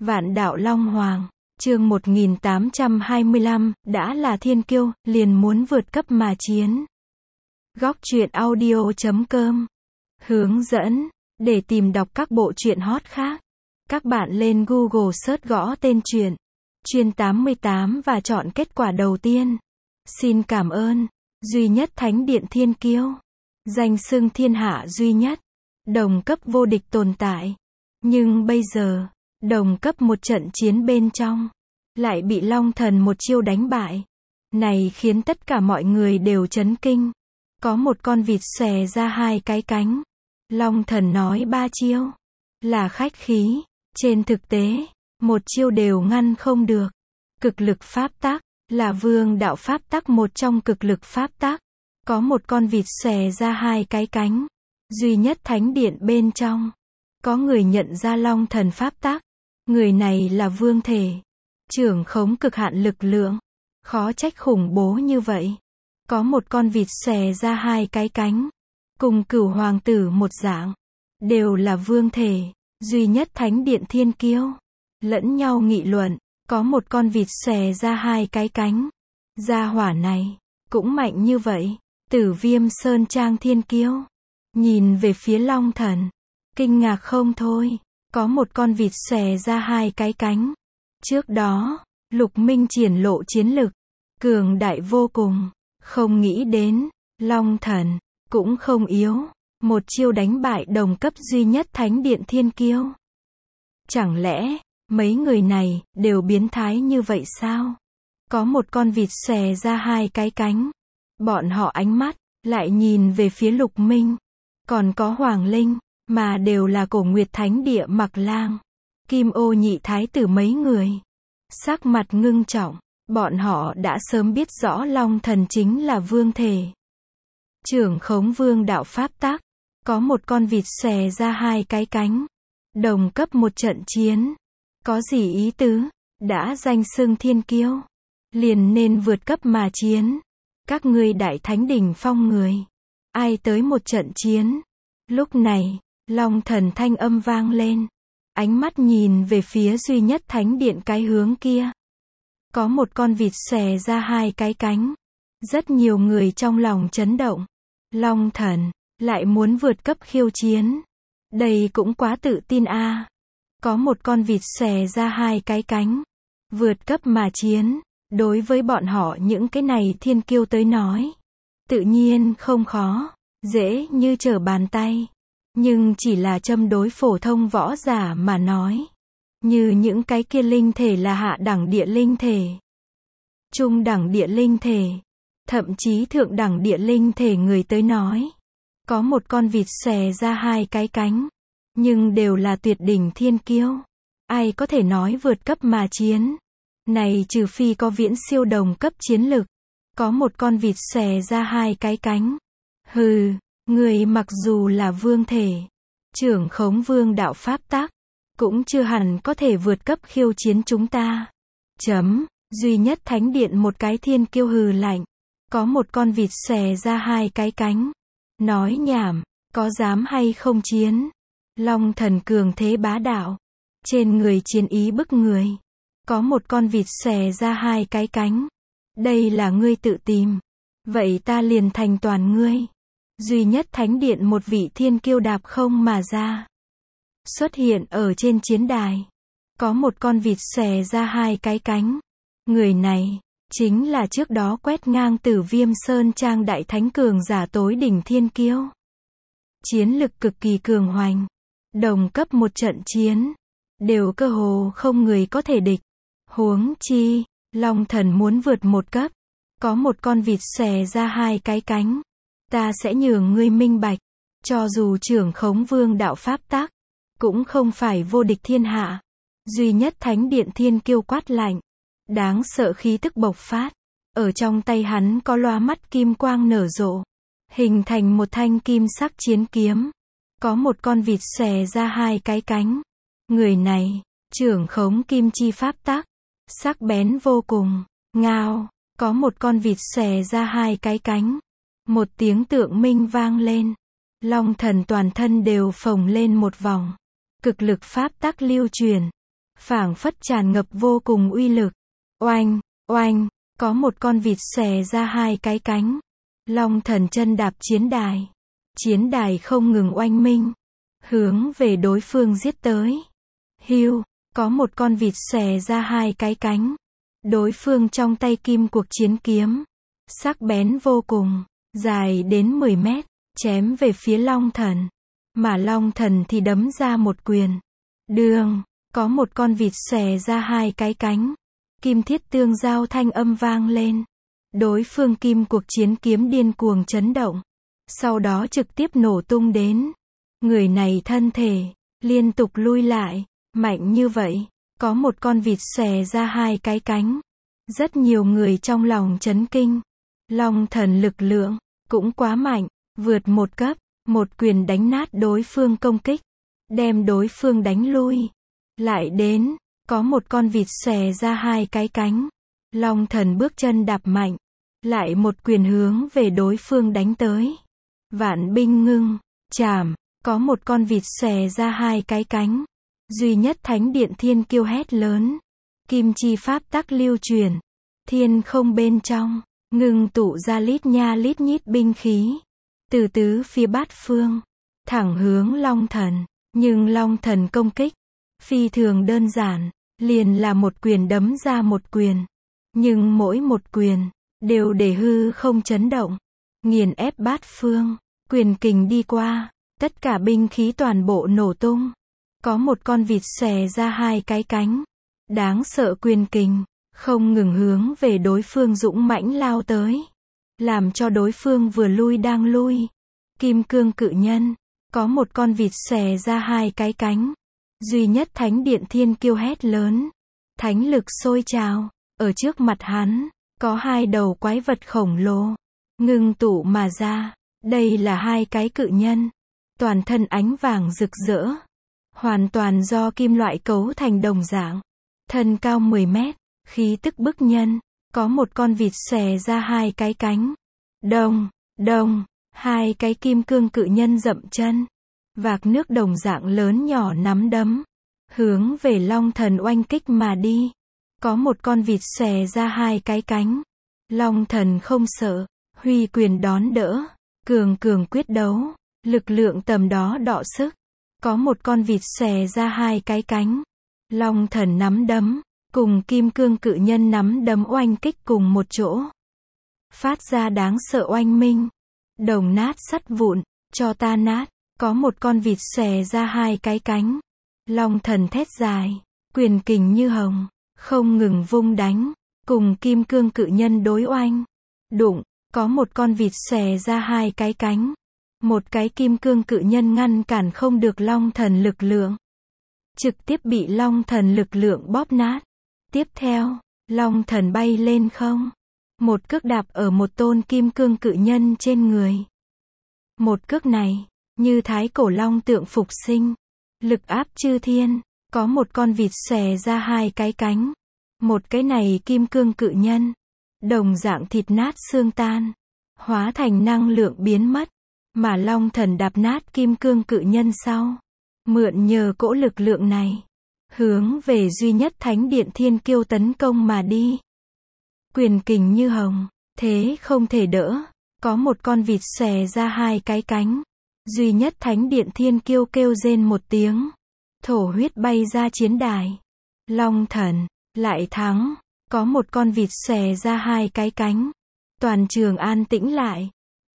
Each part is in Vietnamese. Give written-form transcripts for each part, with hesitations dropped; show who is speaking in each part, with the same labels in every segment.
Speaker 1: Vạn đạo Long Hoàng, chương 1825, đã là thiên kiêu, liền muốn vượt cấp mà chiến. Góc truyện audio.com hướng dẫn, để tìm đọc các bộ truyện hot khác. Các bạn lên Google search gõ tên truyện, Chuyên 88 và chọn kết quả đầu tiên. Xin cảm ơn, duy nhất thánh điện thiên kiêu. Danh xưng thiên hạ duy nhất, đồng cấp vô địch tồn tại. Nhưng bây giờ, đồng cấp một trận chiến bên trong, lại bị Long Thần một chiêu đánh bại. Này khiến tất cả mọi người đều chấn kinh. Có một con vịt xòe ra hai cái cánh. Long Thần nói 3 chiêu là khách khí, trên thực tế, một chiêu đều ngăn không được. Cực lực pháp tắc là vương đạo pháp tắc, một trong cực lực pháp tắc. Có một con vịt xòe ra hai cái cánh, duy nhất thánh điện bên trong. Có người nhận ra Long Thần pháp tắc. Người này là vương thể, trưởng khống cực hạn lực lượng. Khó trách khủng bố như vậy. Có một con vịt xòe ra hai cái cánh, cùng Cửu hoàng tử một dạng, đều là vương thể, duy nhất thánh điện thiên kiêu. Lẫn nhau nghị luận, có một con vịt xòe ra hai cái cánh. Gia hỏa này, cũng mạnh như vậy. Tử Viêm Sơn Trang thiên kiêu, nhìn về phía Long Thần, kinh ngạc không thôi. Có một con vịt xòe ra hai cái cánh. Trước đó, Lục Minh triển lộ chiến lực, cường đại vô cùng. Không nghĩ đến, Long Thần, cũng không yếu. Một chiêu đánh bại đồng cấp duy nhất thánh điện thiên kiêu. Chẳng lẽ, mấy người này, đều biến thái như vậy sao? Có một con vịt xòe ra hai cái cánh. Bọn họ ánh mắt, lại nhìn về phía Lục Minh. Còn có Hoàng Linh, mà đều là Cổ Nguyệt Thánh Địa Mặc Lang, Kim Ô nhị thái tử mấy người. Sắc mặt ngưng trọng, bọn họ đã sớm biết rõ Long Thần chính là vương thể, trưởng khống vương đạo pháp tắc. Có một con vịt xòe ra hai cái cánh, đồng cấp một trận chiến. Có gì ý tứ? Đã danh xưng thiên kiêu, liền nên vượt cấp mà chiến. Các ngươi đại thánh đỉnh phong người, ai tới một trận chiến? Lúc này, Long Thần thanh âm vang lên, ánh mắt nhìn về phía duy nhất thánh điện cái hướng kia. Có một con vịt xòe ra hai cái cánh. Rất nhiều người trong lòng chấn động. Long Thần, lại muốn vượt cấp khiêu chiến. Đây cũng quá tự tin a. Có một con vịt xòe ra hai cái cánh, vượt cấp mà chiến. Đối với bọn họ những cái này thiên kiêu tới nói, tự nhiên không khó, dễ như trở bàn tay. Nhưng chỉ là châm đối phổ thông võ giả mà nói. Như những cái kia linh thể là hạ đẳng địa linh thể, trung đẳng địa linh thể, thậm chí thượng đẳng địa linh thể người tới nói. Có một con vịt xòe ra hai cái cánh, nhưng đều là tuyệt đỉnh thiên kiêu. Ai có thể nói vượt cấp mà chiến? Này trừ phi có viễn siêu đồng cấp chiến lực. Có một con vịt xòe ra hai cái cánh. Hừ, người mặc dù là vương thể, trưởng khống vương đạo pháp tắc, cũng chưa hẳn có thể vượt cấp khiêu chiến chúng ta. Duy nhất thánh điện một cái thiên kiêu hừ lạnh. Có một con vịt xòe ra hai cái cánh. Nói nhảm, có dám hay không chiến? Long Thần cường thế bá đạo, trên người chiến ý bức người. Có một con vịt xòe ra hai cái cánh. Đây là ngươi tự tìm, vậy ta liền thành toàn ngươi. Duy nhất thánh điện một vị thiên kiêu đạp không mà ra, xuất hiện ở trên chiến đài. Có một con vịt xòe ra hai cái cánh. Người này, chính là trước đó quét ngang Tử Viêm Sơn Trang đại thánh cường giả tối đỉnh thiên kiêu. Chiến lực cực kỳ cường hoành. Đồng cấp một trận chiến, đều cơ hồ không người có thể địch. Huống chi, Long Thần muốn vượt một cấp. Có một con vịt xòe ra hai cái cánh. Ta sẽ nhường ngươi minh bạch, cho dù trưởng khống vương đạo pháp tắc, cũng không phải vô địch thiên hạ. Duy nhất thánh điện thiên kiêu quát lạnh, đáng sợ khí tức bộc phát. Ở trong tay hắn có loa mắt kim quang nở rộ, hình thành một thanh kim sắc chiến kiếm. Có một con vịt xòe ra hai cái cánh. Người này, trưởng khống kim chi pháp tắc, sắc bén vô cùng. Ngao, có một con vịt xòe ra hai cái cánh. Một tiếng tượng minh vang lên. Long Thần toàn thân đều phồng lên một vòng. Cực lực pháp tắc lưu truyền. phảng phất tràn ngập vô cùng uy lực. Oanh, oanh, có một con vịt xòe ra hai cái cánh. Long thần chân đạp chiến đài. Chiến đài không ngừng oanh minh, hướng về đối phương giết tới. Hưu, có một con vịt xòe ra hai cái cánh. Đối phương trong tay kim cuộc chiến kiếm, sắc bén vô cùng, dài đến 10 mét, chém về phía Long thần. Mà Long thần thì đấm ra một quyền. Đường, có một con vịt xòe ra hai cái cánh. Kim thiết tương giao thanh âm vang lên. Đối phương kim cuộc chiến kiếm điên cuồng chấn động. Sau đó trực tiếp nổ tung đến. Người này thân thể liên tục lui lại. Mạnh như vậy, có một con vịt xòe ra hai cái cánh. Rất nhiều người trong lòng chấn kinh. Long thần lực lượng cũng quá mạnh, vượt một cấp, một quyền đánh nát đối phương công kích, đem đối phương đánh lui. Lại đến, có một con vịt xòe ra hai cái cánh. Long thần bước chân đạp mạnh, lại một quyền hướng về đối phương đánh tới. Vạn binh ngưng, chảm, có một con vịt xòe ra hai cái cánh. Duy nhất thánh điện thiên kiêu hét lớn. Kim chi pháp tắc lưu truyền. Thiên không bên trong, ngưng tụ ra lít nha lít nhít binh khí. Từ tứ phía bát phương, thẳng hướng Long thần. Nhưng Long thần công kích phi thường đơn giản, liền là một quyền đấm ra một quyền. Nhưng mỗi một quyền đều để hư không chấn động, nghiền ép bát phương. Quyền kình đi qua, tất cả binh khí toàn bộ nổ tung. Có một con vịt xòe ra hai cái cánh. Đáng sợ quyền kình, không ngừng hướng về đối phương dũng mãnh lao tới. Làm cho đối phương vừa lui đang lui. Kim cương cự nhân, có một con vịt xòe ra hai cái cánh. Duy nhất thánh điện thiên kiêu hét lớn. Thánh lực sôi trào, ở trước mặt hắn, có hai đầu quái vật khổng lồ. Ngưng tụ mà ra, đây là hai cái cự nhân. Toàn thân ánh vàng rực rỡ. Hoàn toàn do kim loại cấu thành đồng dạng. Thân cao 10 mét, khí tức bức nhân. Có một con vịt xòe ra hai cái cánh. Đông, đông, hai cái kim cương cự nhân dậm chân. Vạc nước đồng dạng lớn nhỏ nắm đấm. Hướng về Long thần oanh kích mà đi. Có một con vịt xòe ra hai cái cánh. Long thần không sợ, huy quyền đón đỡ. Cường cường quyết đấu, lực lượng tầm đó đọ sức. Có một con vịt xòe ra hai cái cánh. Long thần nắm đấm, cùng kim cương cự nhân nắm đấm oanh kích cùng một chỗ. Phát ra đáng sợ oanh minh. Đồng nát sắt vụn, cho ta nát. Có một con vịt xòe ra hai cái cánh. Long thần thét dài, quyền kình như hồng, không ngừng vung đánh, cùng kim cương cự nhân đối oanh. Đụng, có một con vịt xòe ra hai cái cánh. Một cái kim cương cự nhân ngăn cản không được Long thần lực lượng. Trực tiếp bị Long thần lực lượng bóp nát. Tiếp theo, Long thần bay lên không. Một cước đạp ở một tôn kim cương cự nhân trên người. Một cước này, như thái cổ long tượng phục sinh. Lực áp chư thiên, có một con vịt xòe ra hai cái cánh. Một cái này kim cương cự nhân, đồng dạng thịt nát xương tan, hóa thành năng lượng biến mất. Mà Long thần đạp nát kim cương cự nhân sau, mượn nhờ cỗ lực lượng này, hướng về duy nhất thánh điện thiên kiêu tấn công mà đi. Quyền kình như hồng, thế không thể đỡ. Có một con vịt xòe ra hai cái cánh. Duy nhất thánh điện thiên kiêu kêu rên một tiếng. Thổ huyết bay ra chiến đài. Long thần, lại thắng. Có một con vịt xòe ra hai cái cánh. Toàn trường an tĩnh lại.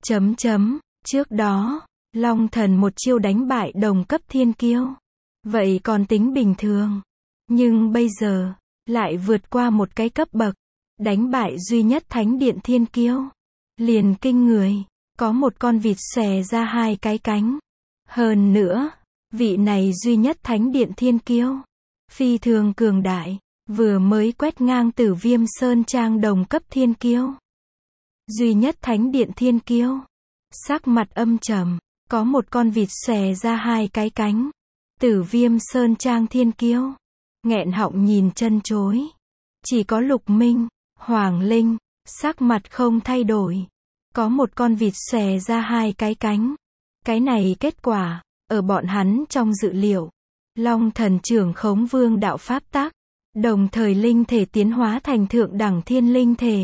Speaker 1: Trước đó, Long thần một chiêu đánh bại đồng cấp thiên kiêu. Vậy còn tính bình thường. Nhưng bây giờ, lại vượt qua một cái cấp bậc. Đánh bại duy nhất thánh điện thiên kiêu. Liền kinh người. Có một con vịt xòe ra hai cái cánh. Hơn nữa, vị này duy nhất thánh điện thiên kiêu. Phi thường cường đại. Vừa mới quét ngang Tử Viêm Sơn Trang đồng cấp thiên kiêu. Duy nhất thánh điện thiên kiêu. Sắc mặt âm trầm. Có một con vịt xòe ra hai cái cánh. Tử Viêm Sơn Trang thiên kiêu. Nghẹn họng nhìn chân chối. Chỉ có Lục Minh, Hoàng Linh, sắc mặt không thay đổi. Có một con vịt xòe ra hai cái cánh. Cái này kết quả, ở bọn hắn trong dự liệu. Long thần trưởng khống vương đạo pháp tắc, đồng thời linh thể tiến hóa thành thượng đẳng thiên linh thể.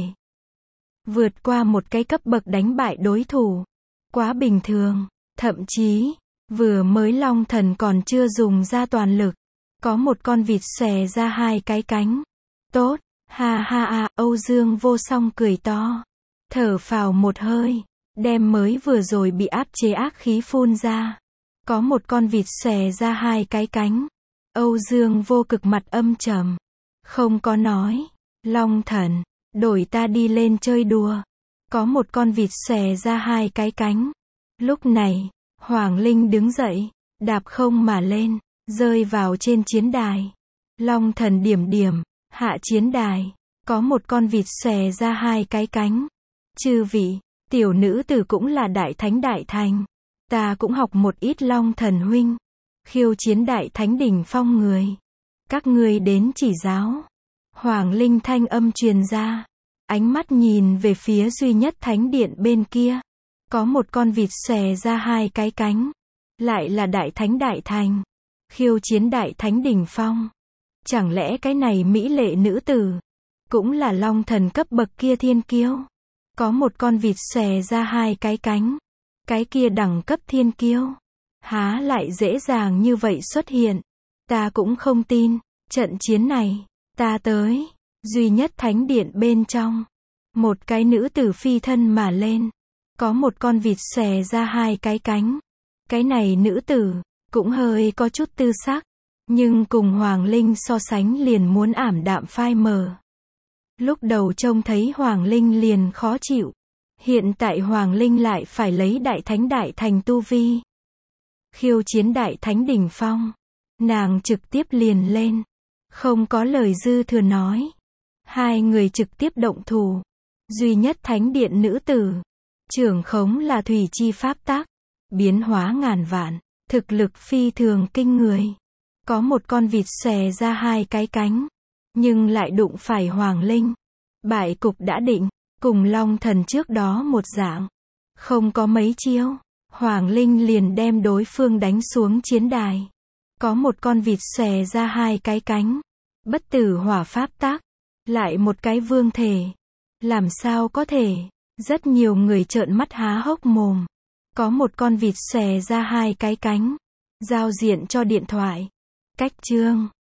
Speaker 1: Vượt qua một cái cấp bậc đánh bại đối thủ. Quá bình thường, thậm chí, vừa mới long thần còn chưa dùng ra toàn lực. Có một con vịt xòe ra hai cái cánh. Tốt, ha ha ha, Âu Dương Vô Song cười to. Thở phào một hơi, đem mới vừa rồi bị áp chế ác khí phun ra. Có một con vịt xòe ra hai cái cánh. Âu Dương Vô Cực mặt âm trầm. Không có nói. Long thần, đổi ta đi lên chơi đùa. Có một con vịt xòe ra hai cái cánh. Lúc này, Hoàng Linh đứng dậy, đạp không mà lên, rơi vào trên chiến đài. Long thần điểm điểm, hạ chiến đài. Có một con vịt xòe ra hai cái cánh. Chư vị, tiểu nữ tử cũng là đại thánh đại thành. Ta cũng học một ít long thần huynh. Khiêu chiến đại thánh đỉnh phong người. Các ngươi đến chỉ giáo. Hoàng Linh thanh âm truyền ra. Ánh mắt nhìn về phía duy nhất thánh điện bên kia. Có một con vịt xòe ra hai cái cánh. Lại là đại thánh đại thành. Khiêu chiến đại thánh đỉnh phong. Chẳng lẽ cái này mỹ lệ nữ tử cũng là long thần cấp bậc kia thiên kiêu? Có một con vịt xòe ra hai cái cánh. Cái kia đẳng cấp thiên kiêu há lại dễ dàng như vậy xuất hiện? Ta cũng không tin. Trận chiến này, ta tới. Duy nhất thánh điện bên trong. Một cái nữ tử phi thân mà lên. Có một con vịt xòe ra hai cái cánh. Cái này nữ tử cũng hơi có chút tư sắc. Nhưng cùng Hoàng Linh so sánh liền muốn ảm đạm phai mờ. Lúc đầu trông thấy Hoàng Linh liền khó chịu. Hiện tại Hoàng Linh lại phải lấy đại thánh đại thành tu vi. Khiêu chiến đại thánh đỉnh phong. Nàng trực tiếp liền lên. Không có lời dư thừa nói. Hai người trực tiếp động thủ. Duy nhất thánh điện nữ tử. Trưởng khống là thủy chi pháp tắc. Biến hóa ngàn vạn. Thực lực phi thường kinh người. Có một con vịt xòe ra hai cái cánh. Nhưng lại đụng phải Hoàng Linh. Bại cục đã định. Cùng long thần trước đó một dạng. Không có mấy chiêu. Hoàng Linh liền đem đối phương đánh xuống chiến đài. Có một con vịt xòe ra hai cái cánh. Bất tử hỏa pháp tắc. Lại một cái vương thể. Làm sao có thể? Rất nhiều người trợn mắt há hốc mồm. Có một con vịt xòe ra hai cái cánh. Giao diện cho điện thoại. Cách chương